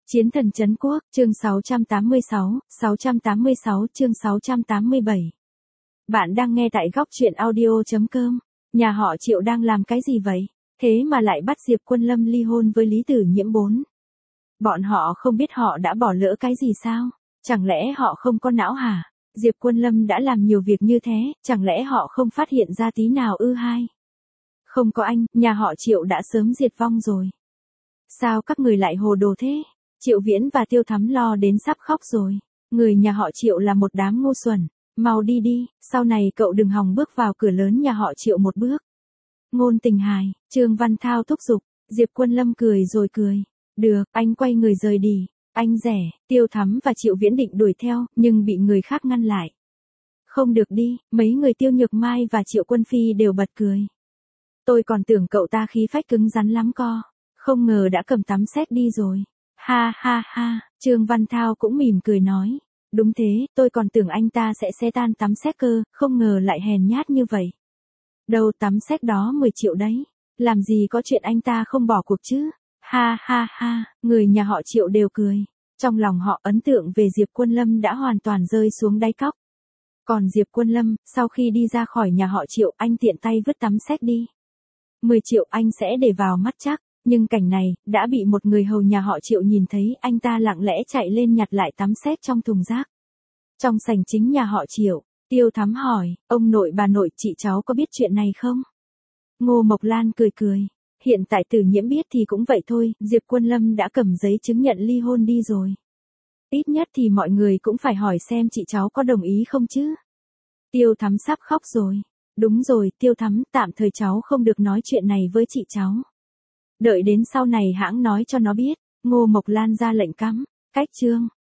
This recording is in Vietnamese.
Chiến thần trấn quốc, chương 686 chương 687. Bạn đang nghe tại góc truyện audio.com. Nhà họ Triệu đang làm cái gì vậy? Thế mà lại bắt Diệp Quân Lâm ly hôn với Lý Tử Nhiễm 4. Bọn họ không biết họ đã bỏ lỡ cái gì sao? Chẳng lẽ họ không có não hả? Diệp Quân Lâm đã làm nhiều việc như thế, chẳng lẽ họ không phát hiện ra tí nào ư hay? Không có anh, nhà họ Triệu đã sớm diệt vong rồi. Sao các người lại hồ đồ thế? Triệu Viễn và Tiêu Thắm lo đến sắp khóc rồi. Người nhà họ Triệu là một đám ngu xuẩn. Mau đi đi, sau này cậu đừng hòng bước vào cửa lớn nhà họ Triệu một bước. Ngôn Tình hài, Trương Văn Thao thúc giục. Diệp Quân Lâm cười rồi cười. Được, anh quay người rời đi. Anh rẻ, Tiêu Thắm và Triệu Viễn định đuổi theo, nhưng bị người khác ngăn lại. Không được đi, mấy người Tiêu Nhược Mai và Triệu Quân Phi đều bật cười. Tôi còn tưởng cậu ta khí phách cứng rắn lắm co. Không ngờ đã cầm tắm xét đi rồi. Ha ha ha, Trương Văn Thao cũng mỉm cười nói. Đúng thế, tôi còn tưởng anh ta sẽ xé tan tắm xét cơ, không ngờ lại hèn nhát như vậy. Đâu tắm xét đó 10 triệu đấy. Làm gì có chuyện anh ta không bỏ cuộc chứ. Ha ha ha, người nhà họ Triệu đều cười. Trong lòng họ ấn tượng về Diệp Quân Lâm đã hoàn toàn rơi xuống đáy cốc. Còn Diệp Quân Lâm, sau khi đi ra khỏi nhà họ Triệu, anh tiện tay vứt tắm xét đi. 10 triệu anh sẽ để vào mắt chắc. Nhưng cảnh này, đã bị một người hầu nhà họ Triệu nhìn thấy, anh ta lặng lẽ chạy lên nhặt lại tắm xét trong thùng rác. Trong sảnh chính nhà họ Triệu, Tiêu Thắm hỏi, ông nội bà nội chị cháu có biết chuyện này không? Ngô Mộc Lan cười cười, hiện tại Tử Nhiễm biết thì cũng vậy thôi, Diệp Quân Lâm đã cầm giấy chứng nhận ly hôn đi rồi. Ít nhất thì mọi người cũng phải hỏi xem chị cháu có đồng ý không chứ. Tiêu Thắm sắp khóc rồi. Đúng rồi, Tiêu Thắm, tạm thời cháu không được nói chuyện này với chị cháu. Đợi đến sau này hãng nói cho nó biết. Ngô Mộc Lan ra lệnh cấm. Cách chương